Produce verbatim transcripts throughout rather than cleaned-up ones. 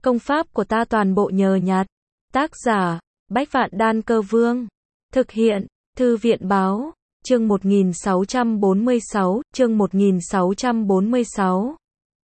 Công pháp của ta toàn bộ nhờ nhặt. Tác giả, Bách Vạn Đan Cơ Vương. Thực hiện, Thư viện Báo. Chương một nghìn sáu trăm bốn mươi sáu, chương một nghìn sáu trăm bốn mươi sáu.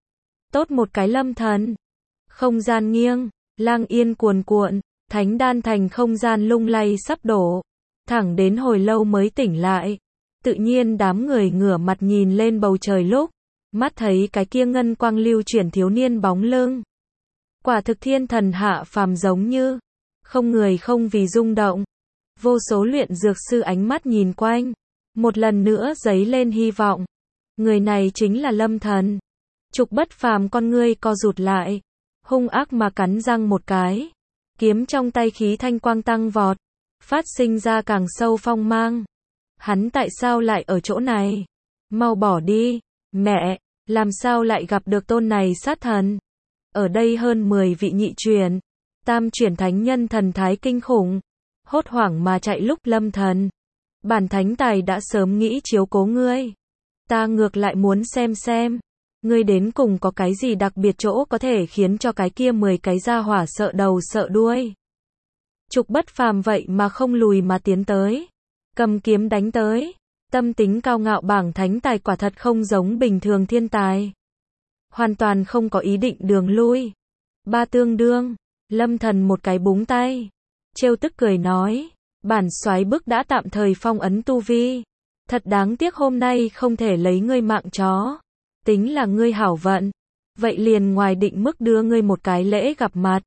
Tốt một cái lâm thần. Không gian nghiêng, lang yên cuồn cuộn, thánh đan thành không gian lung lay sắp đổ. Thẳng đến hồi lâu mới tỉnh lại. Tự nhiên đám người ngửa mặt nhìn lên bầu trời lúc, mắt thấy cái kia ngân quang lưu chuyển thiếu niên bóng lưng. Quả thực thiên thần hạ phàm giống như, không người không vì rung động. Vô số luyện dược sư ánh mắt nhìn quanh, một lần nữa dấy lên hy vọng. Người này chính là lâm thần. Trục Bất Phàm con ngươi co rụt lại, hung ác mà cắn răng một cái. Kiếm trong tay khí thanh quang tăng vọt, phát sinh ra càng sâu phong mang. Hắn tại sao lại ở chỗ này? Mau bỏ đi, mẹ, làm sao lại gặp được tôn này sát thần? Ở đây hơn mười vị nhị truyền, tam truyền thánh nhân thần thái kinh khủng, hốt hoảng mà chạy lúc lâm thần. Bản thánh tài đã sớm nghĩ chiếu cố ngươi. Ta ngược lại muốn xem xem, ngươi đến cùng có cái gì đặc biệt chỗ có thể khiến cho cái kia mười cái gia hỏa sợ đầu sợ đuôi. Trục Bất Phàm vậy mà không lùi mà tiến tới, cầm kiếm đánh tới. Tâm tính cao ngạo bảng thánh tài quả thật không giống bình thường thiên tài. Hoàn toàn không có ý định đường lui. Ba tương đương, lâm thần một cái búng tay. Trêu tức cười nói, bản soái bức đã tạm thời phong ấn tu vi. Thật đáng tiếc hôm nay không thể lấy ngươi mạng chó. Tính là ngươi hảo vận. Vậy liền ngoài định mức đưa ngươi một cái lễ gặp mặt.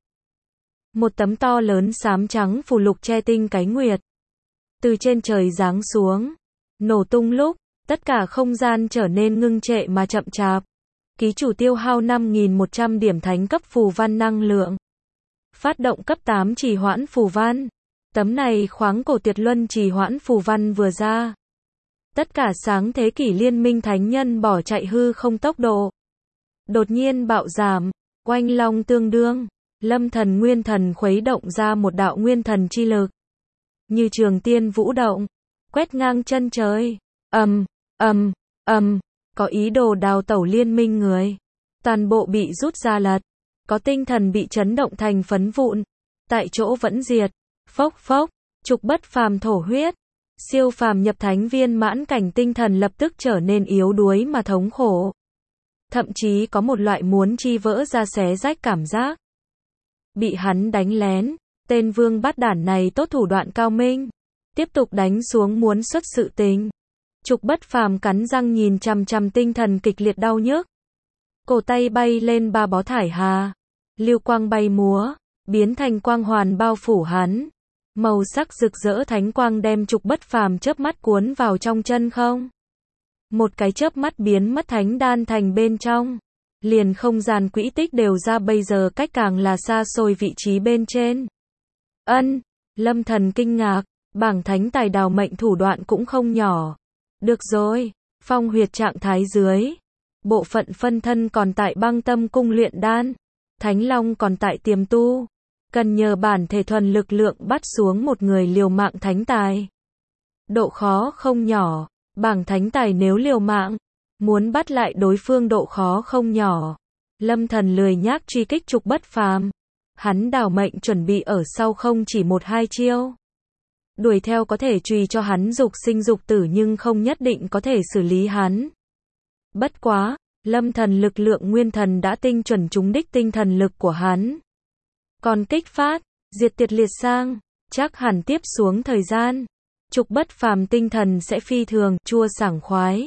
Một tấm to lớn xám trắng phù lục che tinh cái nguyệt. Từ trên trời giáng xuống. Nổ tung lúc, tất cả không gian trở nên ngưng trệ mà chậm chạp. Ký chủ tiêu hao năm nghìn một trăm điểm thánh cấp phù văn năng lượng. Phát động cấp tám trì hoãn phù văn. Tấm này khoáng cổ tuyệt luân trì hoãn phù văn vừa ra. Tất cả sáng thế kỷ liên minh thánh nhân bỏ chạy hư không tốc độ. Đột nhiên bạo giảm, oanh long tương đương. Lâm thần nguyên thần khuấy động ra một đạo nguyên thần chi lực. Như trường tiên vũ động, quét ngang chân trời. Ầm, ầm, ầm, có ý đồ đào tẩu liên minh người. Toàn bộ bị rút ra lật. Có tinh thần bị chấn động thành phấn vụn. Tại chỗ vẫn diệt. Phốc phốc, Trục Bất Phàm thổ huyết. Siêu phàm nhập thánh viên mãn cảnh tinh thần lập tức trở nên yếu đuối mà thống khổ. Thậm chí có một loại muốn chi vỡ ra xé rách cảm giác. Bị hắn đánh lén, tên vương bát đản này tốt thủ đoạn cao minh. Tiếp tục đánh xuống muốn xuất sự tình. Trục Bất Phàm cắn răng nhìn chằm chằm tinh thần kịch liệt đau nhức. Cổ tay bay lên ba bó thải hà. Lưu quang bay múa, biến thành quang hoàn bao phủ hắn. Màu sắc rực rỡ thánh quang đem Trục Bất Phàm chớp mắt cuốn vào trong chân không. Một cái chớp mắt biến mất thánh đan thành bên trong. Liền không gian quỹ tích đều ra bây giờ cách càng là xa xôi vị trí bên trên. Ân, lâm thần kinh ngạc, bảng thánh tài đào mệnh thủ đoạn cũng không nhỏ. Được rồi, phong huyệt trạng thái dưới. Bộ phận phân thân còn tại băng tâm cung luyện đan. Thánh long còn tại tiềm tu. Cần nhờ bản thể thuần lực lượng bắt xuống một người liều mạng thánh tài. Độ khó không nhỏ, bảng thánh tài nếu liều mạng, muốn bắt lại đối phương độ khó không nhỏ. Lâm thần lười nhác truy kích Trục Bất Phàm. Hắn đào mệnh chuẩn bị ở sau không chỉ một hai chiêu. Đuổi theo có thể truy cho hắn dục sinh dục tử nhưng không nhất định có thể xử lý hắn. Bất quá, lâm thần lực lượng nguyên thần đã tinh chuẩn trúng đích tinh thần lực của hắn. Còn kích phát, diệt tiệt liệt sang, chắc hẳn tiếp xuống thời gian. Trục Bất Phàm tinh thần sẽ phi thường, chua sảng khoái.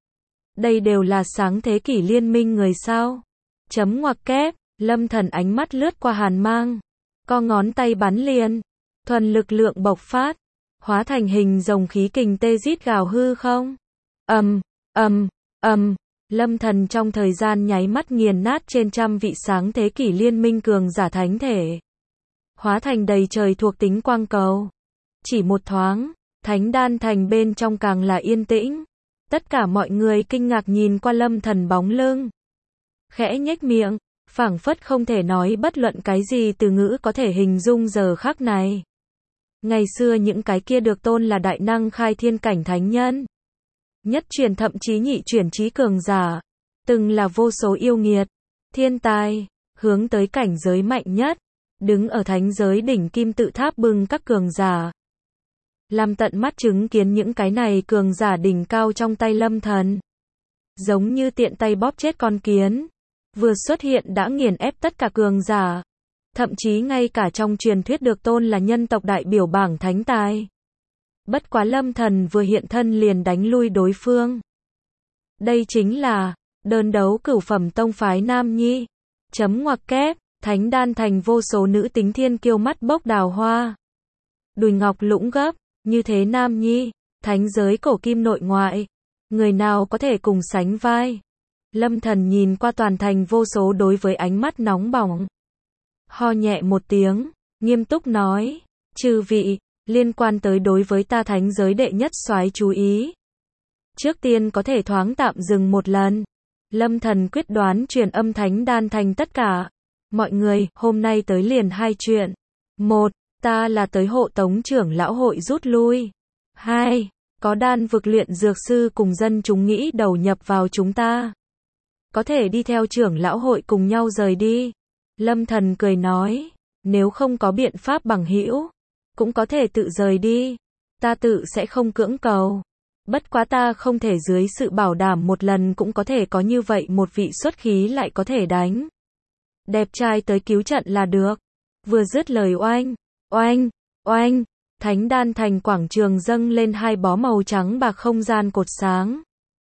Đây đều là sáng thế kỷ liên minh người sao. Chấm ngoặc kép, lâm thần ánh mắt lướt qua hàn mang. Co ngón tay bắn liền. Thuần lực lượng bộc phát. Hóa thành hình rồng khí kình tê rít gào hư không. Ầm, ầm, ầm. Lâm thần trong thời gian nháy mắt nghiền nát trên trăm vị sáng thế kỷ liên minh cường giả thánh thể. Hóa thành đầy trời thuộc tính quang cầu. Chỉ một thoáng, thánh đan thành bên trong càng là yên tĩnh. Tất cả mọi người kinh ngạc nhìn qua lâm thần bóng lưng. Khẽ nhếch miệng, phảng phất không thể nói bất luận cái gì từ ngữ có thể hình dung giờ khắc này. Ngày xưa những cái kia được tôn là đại năng khai thiên cảnh thánh nhân. Nhất truyền thậm chí nhị truyền trí cường giả. Từng là vô số yêu nghiệt, thiên tài, hướng tới cảnh giới mạnh nhất, đứng ở thánh giới đỉnh kim tự tháp bưng các cường giả. Làm tận mắt chứng kiến những cái này cường giả đỉnh cao trong tay Lâm Thần. Giống như tiện tay bóp chết con kiến. Vừa xuất hiện đã nghiền ép tất cả cường giả. Thậm chí ngay cả trong truyền thuyết được tôn là nhân tộc đại biểu bảng thánh tài. Bất quá Lâm Thần vừa hiện thân liền đánh lui đối phương. Đây chính là đơn đấu cửu phẩm tông phái Nam Nhi. Chấm ngoặc kép, Thánh Đan Thành vô số nữ tính thiên kiêu mắt bốc đào hoa. Đùi ngọc lũng gấp, như thế Nam Nhi, thánh giới cổ kim nội ngoại. Người nào có thể cùng sánh vai? Lâm Thần nhìn qua toàn thành vô số đối với ánh mắt nóng bỏng. Ho nhẹ một tiếng, nghiêm túc nói, chư vị, liên quan tới đối với ta thánh giới đệ nhất soái chú ý. Trước tiên có thể thoáng tạm dừng một lần. Lâm Thần quyết đoán truyền âm Thánh Đan Thành tất cả. Mọi người, hôm nay tới liền hai chuyện. Một, ta là tới hộ tống trưởng lão hội rút lui. Hai, có đan vực luyện dược sư cùng dân chúng nghĩ đầu nhập vào chúng ta. Có thể đi theo trưởng lão hội cùng nhau rời đi. Lâm Thần cười nói, nếu không có biện pháp bằng hữu, cũng có thể tự rời đi. Ta tự sẽ không cưỡng cầu. Bất quá ta không thể dưới sự bảo đảm một lần cũng có thể có như vậy một vị xuất khí lại có thể đánh. Đẹp trai tới cứu trận là được. Vừa dứt lời oanh, oanh, oanh, Thánh Đan Thành quảng trường dâng lên hai bó màu trắng bạc không gian cột sáng.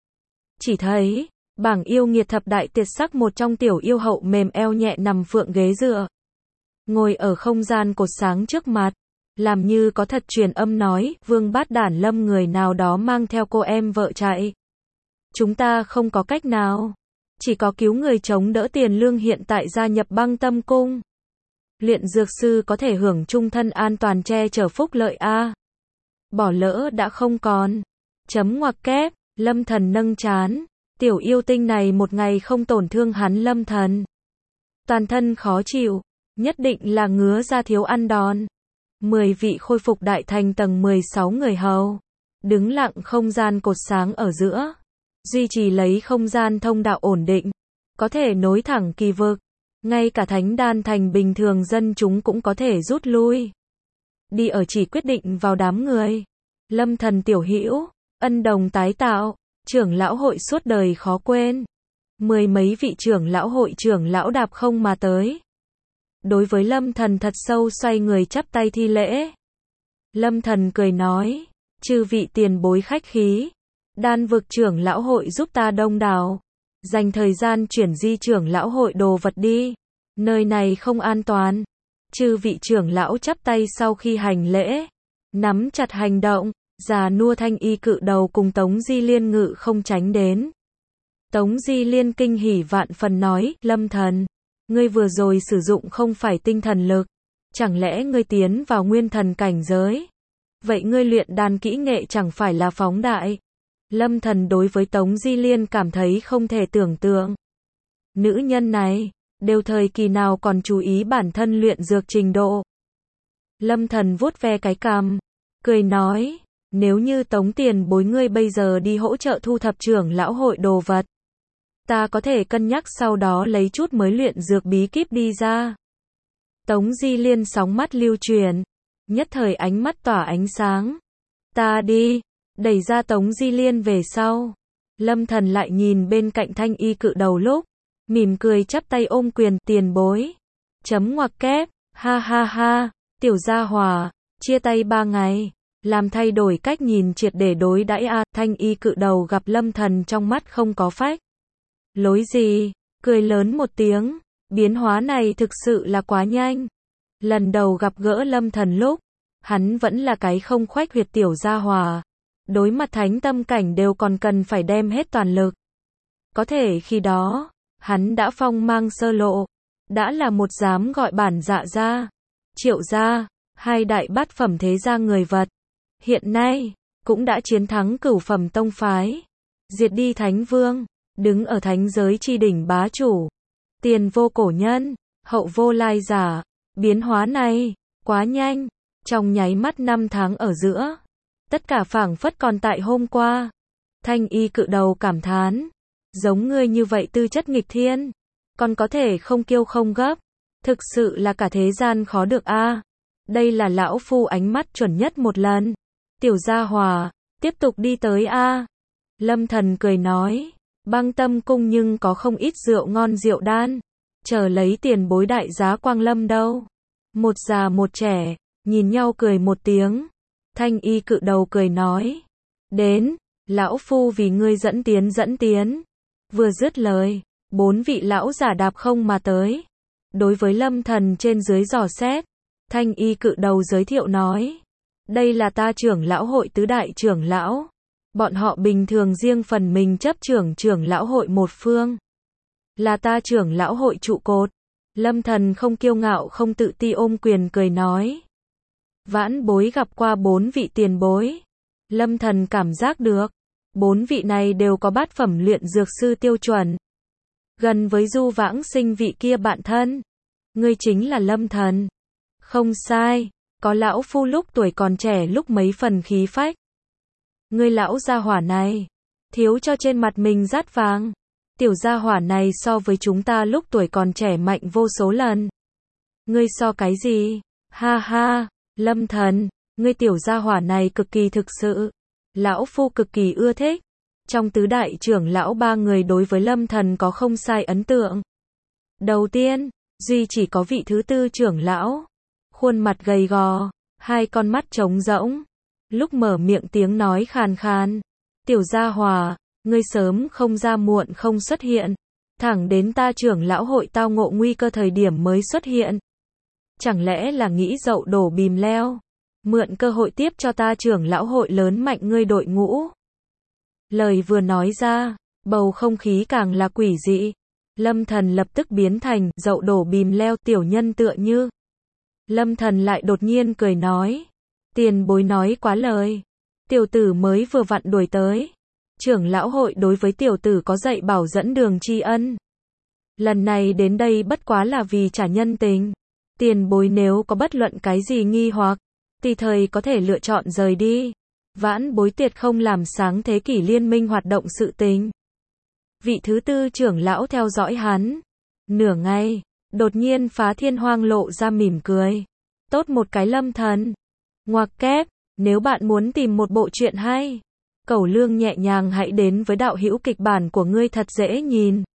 Chỉ thấy, bảng yêu nghiệt thập đại tiệt sắc một trong tiểu yêu hậu mềm eo nhẹ nằm phượng ghế dựa. Ngồi ở không gian cột sáng trước mặt. Làm như có thật truyền âm nói, Vương Bát Đản Lâm người nào đó mang theo cô em vợ chạy. Chúng ta không có cách nào. Chỉ có cứu người chống đỡ tiền lương hiện tại gia nhập Băng Tâm Cung. Luyện dược sư có thể hưởng chung thân an toàn che chở phúc lợi a. Bỏ lỡ đã không còn. Chấm ngoặc kép, Lâm Thần nâng chán. Tiểu yêu tinh này một ngày không tổn thương hắn Lâm Thần. Toàn thân khó chịu. Nhất định là ngứa ra thiếu ăn đòn. Mười vị khôi phục đại thành tầng mười sáu người hầu. Đứng lặng không gian cột sáng ở giữa. Duy trì lấy không gian thông đạo ổn định. Có thể nối thẳng kỳ vực. Ngay cả Thánh Đan Thành bình thường dân chúng cũng có thể rút lui. Đi ở chỉ quyết định vào đám người. Lâm Thần tiểu hữu, ân đồng tái tạo, trưởng lão hội suốt đời khó quên. Mười mấy vị trưởng lão hội trưởng lão đạp không mà tới. Đối với Lâm Thần thật sâu xoay người chắp tay thi lễ. Lâm Thần cười nói, chư vị tiền bối khách khí. Đan vực trưởng lão hội giúp ta đông đảo. Dành thời gian chuyển di trưởng lão hội đồ vật đi. Nơi này không an toàn. Chư vị trưởng lão chắp tay sau khi hành lễ. Nắm chặt hành động. Già nua thanh y cự đầu cùng Tống Di Liên ngự không tránh đến. Tống Di Liên kinh hỉ vạn phần nói, Lâm Thần. Ngươi vừa rồi sử dụng không phải tinh thần lực. Chẳng lẽ ngươi tiến vào nguyên thần cảnh giới? Vậy ngươi luyện đan kỹ nghệ chẳng phải là phóng đại? Lâm Thần đối với Tống Di Liên cảm thấy không thể tưởng tượng. Nữ nhân này, đều thời kỳ nào còn chú ý bản thân luyện dược trình độ. Lâm Thần vuốt ve cái cằm, cười nói, nếu như Tống tiền bối ngươi bây giờ đi hỗ trợ thu thập trưởng lão hội đồ vật. Ta có thể cân nhắc sau đó lấy chút mới luyện dược bí kíp đi ra. Tống Di Liên sóng mắt lưu truyền. Nhất thời ánh mắt tỏa ánh sáng. Ta đi. Đẩy ra Tống Di Liên về sau. Lâm Thần lại nhìn bên cạnh thanh y cự đầu lúc. Mỉm cười chắp tay ôm quyền tiền bối. Chấm ngoặc kép. Ha ha ha. Tiểu gia hòa. Chia tay ba ngày. Làm thay đổi cách nhìn triệt để đối đãi a. Thanh y cự đầu gặp Lâm Thần trong mắt không có phách. Lối gì, cười lớn một tiếng, biến hóa này thực sự là quá nhanh. Lần đầu gặp gỡ Lâm Thần lúc, hắn vẫn là cái không khoách huyệt tiểu gia hòa. Đối mặt thánh tâm cảnh đều còn cần phải đem hết toàn lực. Có thể khi đó, hắn đã phong mang sơ lộ, đã là một dám gọi bản dạ gia, Triệu gia, hai đại bát phẩm thế gia người vật. Hiện nay, cũng đã chiến thắng cửu phẩm tông phái, diệt đi thánh vương. Đứng ở thánh giới chi đỉnh bá chủ. Tiền vô cổ nhân, hậu vô lai giả. Biến hóa này, quá nhanh. Trong nháy mắt năm tháng ở giữa. Tất cả phảng phất còn tại hôm qua. Thanh y cự đầu cảm thán. Giống ngươi như vậy tư chất nghịch thiên. còn có thể không kiêu không gấp. Thực sự là cả thế gian khó được a. Đây là lão phu ánh mắt chuẩn nhất một lần. Tiểu gia hòa, tiếp tục đi tới a. Lâm Thần cười nói, Băng Tâm cung nhưng có không ít rượu ngon rượu đan, chờ lấy tiền bối đại giá quang lâm đâu. Một già một trẻ, nhìn nhau cười một tiếng. Thanh y cự đầu cười nói, đến, lão phu vì ngươi dẫn tiến dẫn tiến. Vừa dứt lời, bốn vị lão giả đạp không mà tới. Đối với Lâm Thần trên dưới dò xét, Thanh y cự đầu giới thiệu nói, đây là ta trưởng lão hội tứ đại trưởng lão. Bọn họ bình thường riêng phần mình chấp trưởng trưởng lão hội một phương. Là ta trưởng lão hội trụ cột. Lâm Thần không kiêu ngạo không tự ti ôm quyền cười nói. Vãn bối gặp qua bốn vị tiền bối. Lâm Thần cảm giác được, bốn vị này đều có bát phẩm luyện dược sư tiêu chuẩn. Gần với Du Vãng Sinh vị kia bạn thân. Ngươi chính là Lâm Thần. Không sai, có lão phu lúc tuổi còn trẻ lúc mấy phần khí phách. Ngươi lão gia hỏa này, thiếu cho trên mặt mình rát vàng. Tiểu gia hỏa này so với chúng ta lúc tuổi còn trẻ mạnh vô số lần. Ngươi so cái gì? Ha ha, Lâm Thần, ngươi tiểu gia hỏa này cực kỳ thực sự. Lão phu cực kỳ ưa thích. Trong tứ đại trưởng lão ba người đối với Lâm Thần có không sai ấn tượng. Đầu tiên, duy chỉ có vị thứ tư trưởng lão. Khuôn mặt gầy gò, hai con mắt trống rỗng. Lúc mở miệng tiếng nói khàn khàn. Tiểu gia hòa, ngươi sớm không ra muộn không xuất hiện. Thẳng đến ta trưởng lão hội tao ngộ nguy cơ thời điểm mới xuất hiện. Chẳng lẽ là nghĩ dậu đổ bìm leo. Mượn cơ hội tiếp cho ta trưởng lão hội lớn mạnh ngươi đội ngũ. Lời vừa nói ra, bầu không khí càng là quỷ dị. Lâm Thần lập tức biến thành dậu đổ bìm leo tiểu nhân tựa như. Lâm Thần lại đột nhiên cười nói. Tiền bối nói quá lời. Tiểu tử mới vừa vặn đuổi tới. Trưởng lão hội đối với tiểu tử có dạy bảo dẫn đường tri ân. Lần này đến đây bất quá là vì trả nhân tình. Tiền bối nếu có bất luận cái gì nghi hoặc, tùy thời có thể lựa chọn rời đi. Vãn bối tuyệt không làm sáng thế kỷ liên minh hoạt động sự tình. Vị thứ tư trưởng lão theo dõi hắn. Nửa ngày, đột nhiên Phá Thiên Hoang lộ ra mỉm cười. Tốt một cái Lâm Thần. Ngoặc kép, nếu bạn muốn tìm một bộ truyện hay, Cẩu Lương nhẹ nhàng hãy đến với đạo hữu kịch bản của ngươi thật dễ nhìn.